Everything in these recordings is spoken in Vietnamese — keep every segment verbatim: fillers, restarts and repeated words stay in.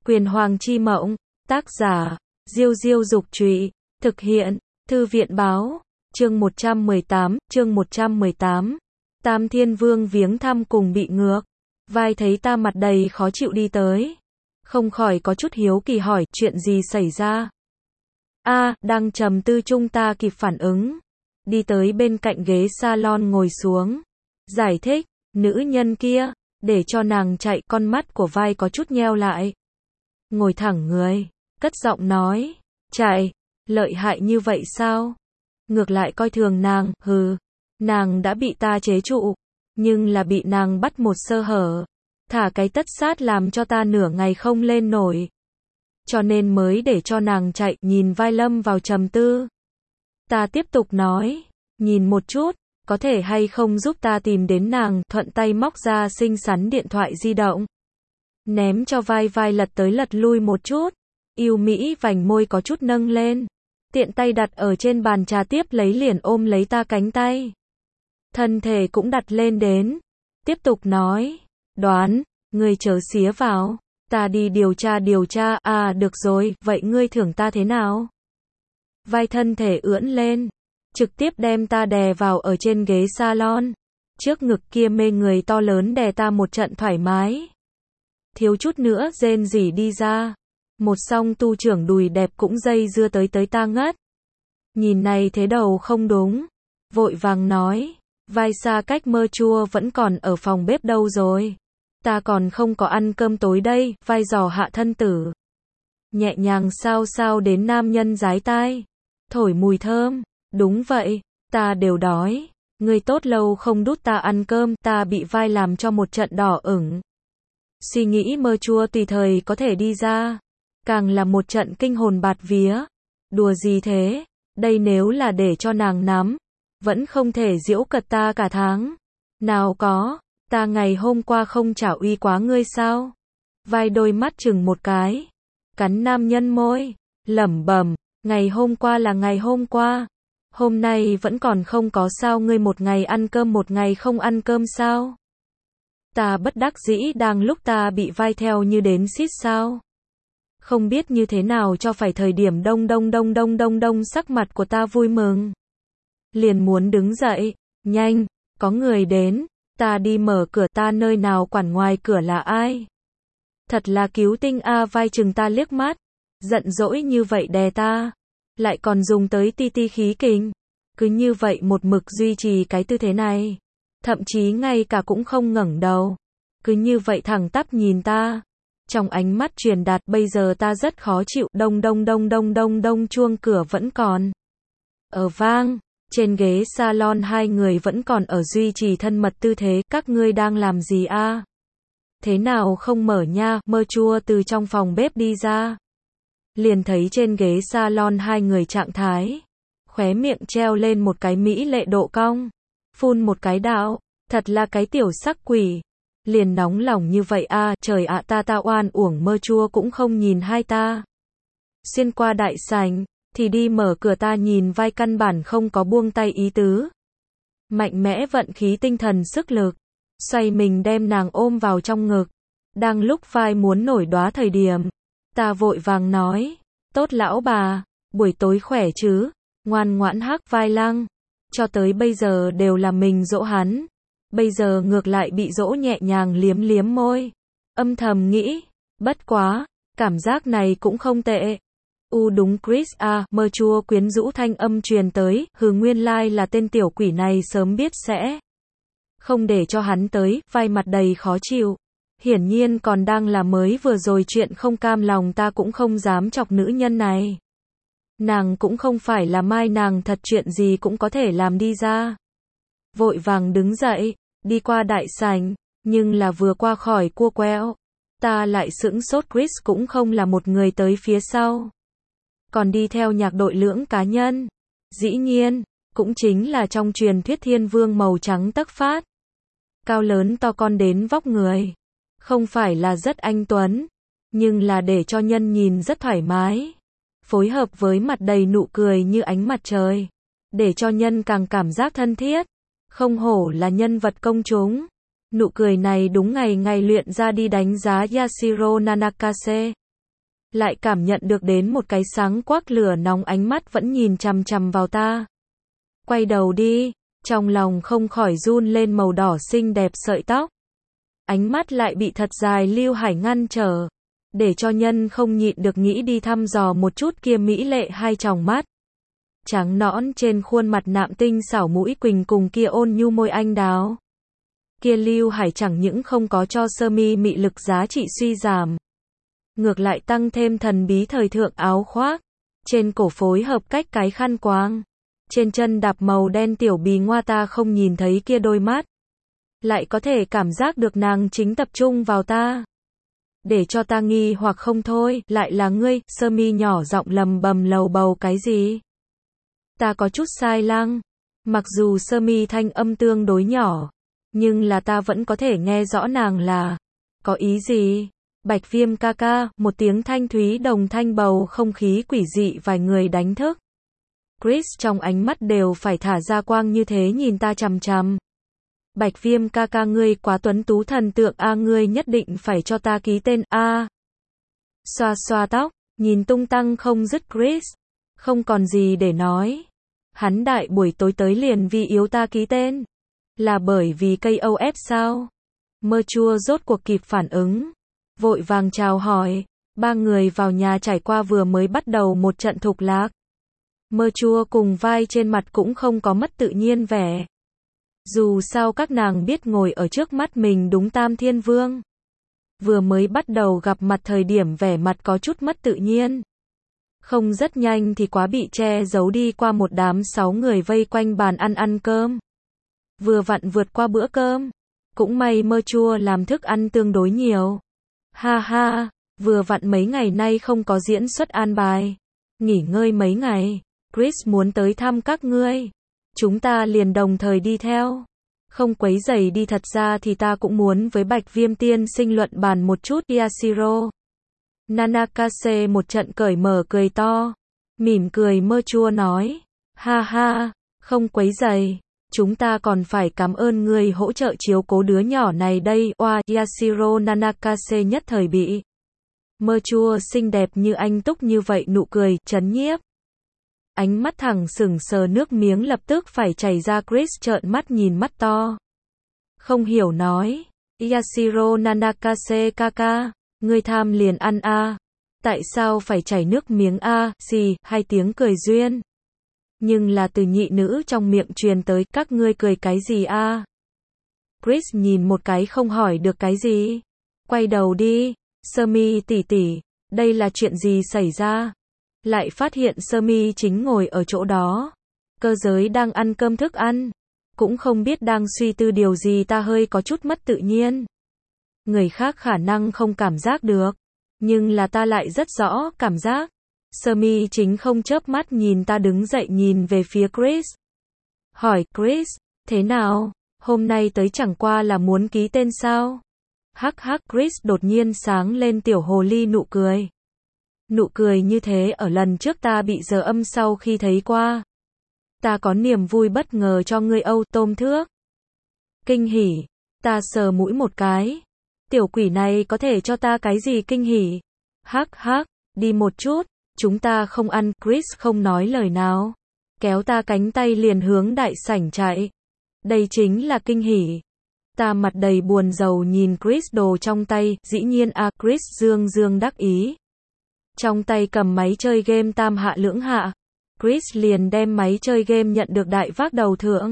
Quyền Hoàng Chi Mộng, tác giả, Diêu Diêu Dục Trụy, thực hiện, Thư viện Báo, chương một trăm mười tám, chương một trăm mười tám. Tam Thiên Vương viếng thăm cùng bị ngược. Vai thấy ta mặt đầy khó chịu đi tới. Không khỏi có chút hiếu kỳ hỏi, chuyện gì xảy ra? A, đang trầm tư chung ta kịp phản ứng. Đi tới bên cạnh ghế salon ngồi xuống. Giải thích, nữ nhân kia, để cho nàng chạy, con mắt của Vai có chút nheo lại. Ngồi thẳng người, cất giọng nói, chạy, lợi hại như vậy sao? Ngược lại coi thường nàng, hừ, nàng đã bị ta chế trụ, nhưng là bị nàng bắt một sơ hở, thả cái tất sát làm cho ta nửa ngày không lên nổi. Cho nên mới để cho nàng chạy, nhìn Vai lâm vào trầm tư. Ta tiếp tục nói, nhìn một chút, có thể hay không giúp ta tìm đến nàng, thuận tay móc ra xinh xắn điện thoại di động. Ném cho Vai, Vai lật tới lật lui một chút, yêu mỹ vành môi có chút nâng lên, tiện tay đặt ở trên bàn trà tiếp lấy liền ôm lấy ta cánh tay. Thân thể cũng đặt lên đến, tiếp tục nói, đoán, ngươi chớ xía vào, ta đi điều tra điều tra, à được rồi, vậy ngươi thưởng ta thế nào? Vai thân thể ưỡn lên, trực tiếp đem ta đè vào ở trên ghế salon, trước ngực kia mê người to lớn đè ta một trận thoải mái. Thiếu chút nữa rên rỉ đi ra, một song tu trưởng đùi đẹp cũng dây dưa tới tới ta ngất. Nhìn này thế đầu không đúng, vội vàng nói, Vai xa cách mơ chua vẫn còn ở phòng bếp đâu rồi? Ta còn không có ăn cơm tối đây, Vai dò hạ thân tử. Nhẹ nhàng sao sao đến nam nhân dái tai, thổi mùi thơm, đúng vậy, ta đều đói, ngươi tốt lâu không đút ta ăn cơm, ta bị Vai làm cho một trận đỏ ửng. Suy nghĩ mơ chua tùy thời có thể đi ra, càng là một trận kinh hồn bạt vía. Đùa gì thế, đây nếu là để cho nàng nắm, vẫn không thể giễu cợt ta cả tháng. Nào có, ta ngày hôm qua không trả uy quá ngươi sao? Vai đôi mắt chừng một cái, cắn nam nhân môi, lẩm bẩm, ngày hôm qua là ngày hôm qua, hôm nay vẫn còn không có sao, ngươi một ngày ăn cơm một ngày không ăn cơm sao? Ta bất đắc dĩ đang lúc ta bị Vai theo như đến xít sao. Không biết như thế nào cho phải thời điểm đông đông đông đông đông đông sắc mặt của ta vui mừng. Liền muốn đứng dậy, nhanh, có người đến, ta đi mở cửa, ta nơi nào quản ngoài cửa là ai. Thật là cứu tinh a. Vai chừng ta liếc mắt, giận dỗi như vậy đè ta, lại còn dùng tới ti ti khí kình. Cứ như vậy một mực duy trì cái tư thế này. Thậm chí ngay cả cũng không ngẩng đầu, cứ như vậy thẳng tắp nhìn ta. Trong ánh mắt truyền đạt bây giờ ta rất khó chịu, đông đông đông đông đông đông chuông cửa vẫn còn ở vang, trên ghế salon hai người vẫn còn ở duy trì thân mật tư thế, các ngươi đang làm gì a? Thế nào không mở nha? Mơ chua từ trong phòng bếp đi ra, liền thấy trên ghế salon hai người trạng thái, khóe miệng treo lên một cái mỹ lệ độ cong, phun một cái đạo, thật là cái tiểu sắc quỷ. Liền nóng lòng như vậy a, à, trời ạ, ta ta oan uổng. Mơ chua cũng không nhìn hai ta. Xuyên qua đại sảnh, thì đi mở cửa, ta nhìn Vai căn bản không có buông tay ý tứ. Mạnh mẽ vận khí tinh thần sức lực, xoay mình đem nàng ôm vào trong ngực. Đang lúc Vai muốn nổi đoá thời điểm, ta vội vàng nói, tốt lão bà, buổi tối khỏe chứ, ngoan ngoãn hắc. Vai lăng, cho tới bây giờ đều là mình dỗ hắn. Bây giờ ngược lại bị dỗ, nhẹ nhàng liếm liếm môi. Âm thầm nghĩ, bất quá, cảm giác này cũng không tệ. U đúng Chris à, mơ chua quyến rũ thanh âm truyền tới, hừ, nguyên lai like là tên tiểu quỷ này, sớm biết sẽ không để cho hắn tới. Vai mặt đầy khó chịu, hiển nhiên còn đang là mới vừa rồi chuyện không cam lòng, ta cũng không dám chọc nữ nhân này. Nàng cũng không phải là Mai, nàng thật chuyện gì cũng có thể làm đi ra. Vội vàng đứng dậy, đi qua đại sảnh, nhưng là vừa qua khỏi cua quẹo, ta lại sững sốt. Chris cũng không là một người tới phía sau, còn đi theo nhạc đội lưỡng cá nhân. Dĩ nhiên, cũng chính là trong truyền thuyết thiên vương màu trắng tấc phát, cao lớn to con đến vóc người, không phải là rất anh tuấn, nhưng là để cho nhân nhìn rất thoải mái, phối hợp với mặt đầy nụ cười như ánh mặt trời, để cho nhân càng cảm giác thân thiết. Không hổ là nhân vật công chúng. Nụ cười này đúng ngày ngày luyện ra đi đánh giá Yashiro Nanakase. lại cảm nhận được đến một cái sáng quắc lửa nóng ánh mắt vẫn nhìn chằm chằm vào ta. Quay đầu đi, trong lòng không khỏi run lên màu đỏ xinh đẹp sợi tóc. Ánh mắt lại bị thật dài Lưu Hải ngăn trở, để cho nhân không nhịn được nghĩ đi thăm dò một chút kia mỹ lệ hai tròng mắt. Trắng nõn trên khuôn mặt nạm tinh xảo mũi quỳnh cùng kia ôn nhu môi anh đào. Kia Lưu Hải chẳng những không có cho sơ mi mị lực giá trị suy giảm, ngược lại tăng thêm thần bí thời thượng áo khoác, trên cổ phối hợp cách cái khăn quàng, trên chân đạp màu đen tiểu bì ngoa, ta không nhìn thấy kia đôi mắt, lại có thể cảm giác được nàng chính tập trung vào ta. Để cho ta nghi hoặc không thôi, lại là ngươi, sơ mi nhỏ giọng lầm bầm lầu bầu cái gì? Ta có chút sai lăng, mặc dù sơ mi thanh âm tương đối nhỏ, nhưng là ta vẫn có thể nghe rõ nàng là có ý gì. Bạch Viêm ca ca, một tiếng thanh thúy đồng thanh bầu không khí quỷ dị vài người đánh thức. Chris trong ánh mắt đều phải thả ra quang như thế nhìn ta chằm chằm. Bạch Viêm ca ca, ngươi quá tuấn tú thần tượng a, ngươi nhất định phải cho ta ký tên a. Xoa xoa tóc, nhìn tung tăng không dứt Chris, không còn gì để nói. Hắn đại buổi tối tới liền vì yếu ta ký tên, là bởi vì cây ô ép sao? Mơ Chua rốt cuộc kịp phản ứng, vội vàng chào hỏi. Ba người vào nhà trải qua vừa mới bắt đầu một trận thục lạc. Mơ Chua cùng vai trên mặt cũng không có mất tự nhiên vẻ. Dù sao các nàng biết ngồi ở trước mắt mình đúng Tam Thiên Vương. Vừa mới bắt đầu gặp mặt thời điểm vẻ mặt có chút mất tự nhiên. Không rất nhanh thì quá bị che giấu đi qua một đám sáu người vây quanh bàn ăn ăn cơm. Vừa vặn vượt qua bữa cơm. Cũng may Mơ Chua làm thức ăn tương đối nhiều. Ha ha, vừa vặn mấy ngày nay không có diễn xuất an bài. Nghỉ ngơi mấy ngày, Chris muốn tới thăm các ngươi. Chúng ta liền đồng thời đi theo. Không quấy rầy đi, thật ra thì ta cũng muốn với Bạch Viêm tiên sinh luận bàn một chút. Yashiro Nanakase một trận cởi mở cười to. Mỉm cười Mơ Chua nói. Ha ha, không quấy rầy. Chúng ta còn phải cảm ơn người hỗ trợ chiếu cố đứa nhỏ này đây. Oa, Yashiro Nanakase nhất thời bị Mơ Chua xinh đẹp như anh túc như vậy nụ cười chấn nhiếp. Ánh mắt thẳng sững sờ, nước miếng lập tức phải chảy ra. Chris trợn mắt nhìn mắt to. Không hiểu nói. Yashiro Nanakase kaka, ngươi tham liền ăn a. À. Tại sao phải chảy nước miếng a? À? Xì, hai tiếng cười duyên. Nhưng là từ nhị nữ trong miệng truyền tới, các ngươi cười cái gì a? À? Chris nhìn một cái không hỏi được cái gì. Quay đầu đi, Sơ Mi tỷ tỷ, đây là chuyện gì xảy ra? Lại phát hiện Sơ Mi chính ngồi ở chỗ đó. Cơ giới đang ăn cơm thức ăn. Cũng không biết đang suy tư điều gì, ta hơi có chút mất tự nhiên. Người khác khả năng không cảm giác được. Nhưng là ta lại rất rõ cảm giác. Sơ Mi chính không chớp mắt nhìn ta, đứng dậy nhìn về phía Chris. Hỏi, Chris, thế nào? Hôm nay tới chẳng qua là muốn ký tên sao? Hắc hắc, Chris đột nhiên sáng lên tiểu hồ ly nụ cười. Nụ cười như thế ở lần trước ta bị giờ âm sau khi thấy qua. Ta có niềm vui bất ngờ cho ngươi Âu tôm thước. Kinh hỉ. Ta sờ mũi một cái. Tiểu quỷ này có thể cho ta cái gì kinh hỉ? Hắc hắc, đi một chút. Chúng ta không ăn. Chris không nói lời nào. Kéo ta cánh tay liền hướng đại sảnh chạy. Đây chính là kinh hỉ. Ta mặt đầy buồn rầu nhìn Chris đồ trong tay. Dĩ nhiên a, à, Chris dương dương đắc ý. Trong tay cầm máy chơi game tam hạ lưỡng hạ. Chris liền đem máy chơi game nhận được đại vác đầu thượng.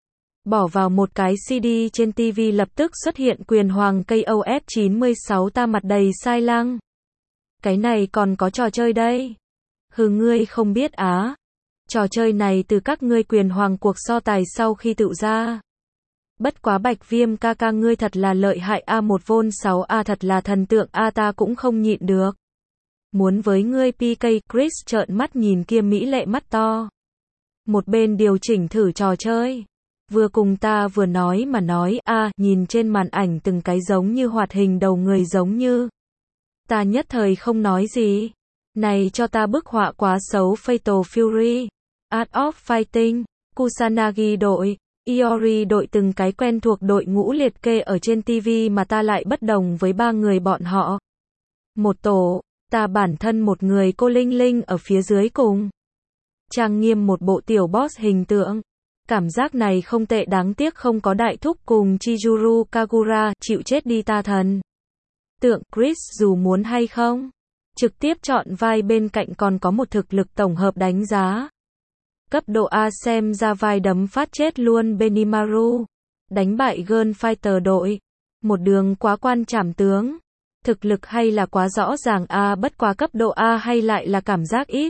Bỏ vào một cái xê đê trên ti vi, lập tức xuất hiện quyền hoàng cây ô ép chín mươi sáu. Ta mặt đầy sai lăng. Cái này còn có trò chơi đây. Hừ, ngươi không biết á. Trò chơi này từ các ngươi quyền hoàng cuộc so tài sau khi tự ra. Bất quá Bạch Viêm ca ca, ngươi thật là lợi hại a, một vôn sáu a, thật là thần tượng a, ta cũng không nhịn được. Muốn với ngươi pê ca. Chris trợn mắt nhìn kia mỹ lệ mắt to. Một bên điều chỉnh thử trò chơi. Vừa cùng ta vừa nói mà nói a, à, nhìn trên màn ảnh từng cái giống như hoạt hình đầu người giống như. Ta nhất thời không nói gì. Này cho ta bức họa quá xấu. Fatal Fury, Art of Fighting, Kusanagi đội, Iori đội, từng cái quen thuộc đội ngũ liệt kê ở trên ti vi mà ta lại bất đồng với ba người bọn họ. Một tổ, Ta bản thân một người cô linh linh ở phía dưới cùng. Trang nghiêm một bộ tiểu boss hình tượng. Cảm giác này không tệ, đáng tiếc không có đại thúc cùng Chizuru Kagura, chịu chết đi ta thần. Tượng Chris dù muốn hay không. Trực tiếp chọn vai, bên cạnh còn có một thực lực tổng hợp đánh giá. Cấp độ A, xem ra vai đấm phát chết luôn Benimaru. Đánh bại Girl Fighter đội. Một đường quá quan trảm tướng. Thực lực hay là quá rõ ràng A, bất quá cấp độ A hay lại là cảm giác ít.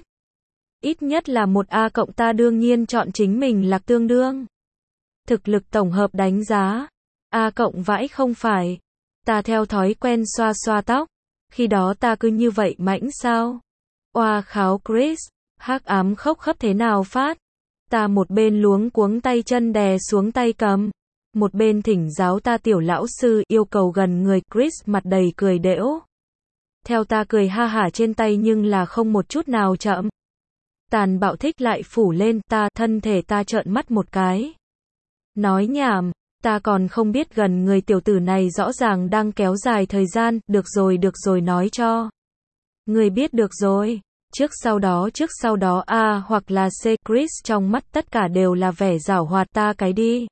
Ít nhất là một A cộng, ta đương nhiên chọn chính mình là tương đương. Thực lực tổng hợp đánh giá. A cộng vãi không phải. Ta theo thói quen xoa xoa tóc. Khi đó ta cứ như vậy mãnh sao? Oa kháo Chris. Hắc ám khốc khấp thế nào phát? Ta một bên luống cuống tay chân đè xuống tay cầm. Một bên thỉnh giáo ta tiểu lão sư yêu cầu gần người. Chris mặt đầy cười đễu. Theo ta cười ha hả trên tay nhưng là không một chút nào chậm. Tàn bạo thích lại phủ lên ta, thân thể ta trợn mắt một cái. Nói nhảm, ta còn không biết gần người tiểu tử này rõ ràng đang kéo dài thời gian, được rồi được rồi nói cho. Người biết được rồi, trước sau đó trước sau đó A hoặc là C. Chris trong mắt tất cả đều là vẻ giảo hoạt, ta cái đi.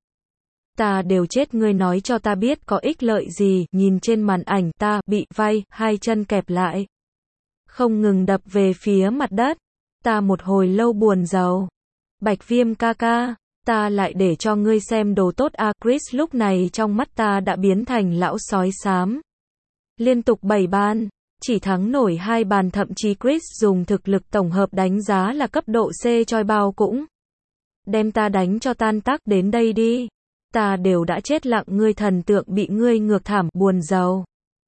Ta đều chết, ngươi nói cho ta biết có ích lợi gì, nhìn trên màn ảnh ta bị vay, hai chân kẹp lại. Không ngừng đập về phía mặt đất. Ta một hồi lâu buồn rầu. Bạch Viêm ca ca, ta lại để cho ngươi xem đồ tốt a. Chris lúc này trong mắt ta đã biến thành lão sói xám. Liên tục bảy bàn, chỉ thắng nổi hai bàn, thậm chí Chris dùng thực lực tổng hợp đánh giá là cấp độ C choi bao cũng. Đem ta đánh cho tan tác, đến đây đi. Ta đều đã chết lặng, ngươi thần tượng bị ngươi ngược thảm, buồn rầu.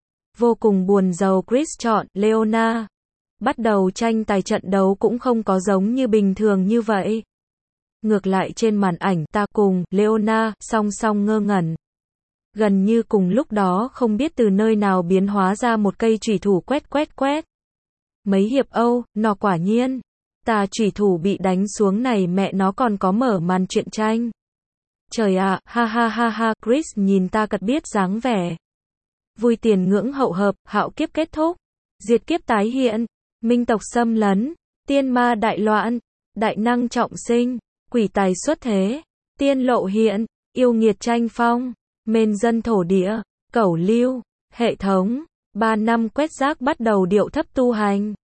Vô cùng buồn rầu. Chris chọn Leona. Bắt đầu tranh tài, trận đấu cũng không có giống như bình thường như vậy. Ngược lại trên màn ảnh ta cùng Leona song song ngơ ngẩn. Gần như cùng lúc đó không biết từ nơi nào biến hóa ra một cây chủy thủ quét quét quét. Mấy hiệp Âu, nó quả nhiên. Ta chủy thủ bị đánh xuống này mẹ nó còn có mở màn truyện tranh. Trời ạ, ha ha ha ha, Chris nhìn ta cật biết dáng vẻ. Vui tiền ngưỡng hậu hợp, hạo kiếp kết thúc. Diệt kiếp tái hiện. Minh tộc xâm lấn, tiên ma đại loạn, đại năng trọng sinh, quỷ tài xuất thế, tiên lộ hiện, yêu nghiệt tranh phong, mên dân thổ địa, cẩu lưu, hệ thống, ba năm quét rác bắt đầu điệu thấp tu hành.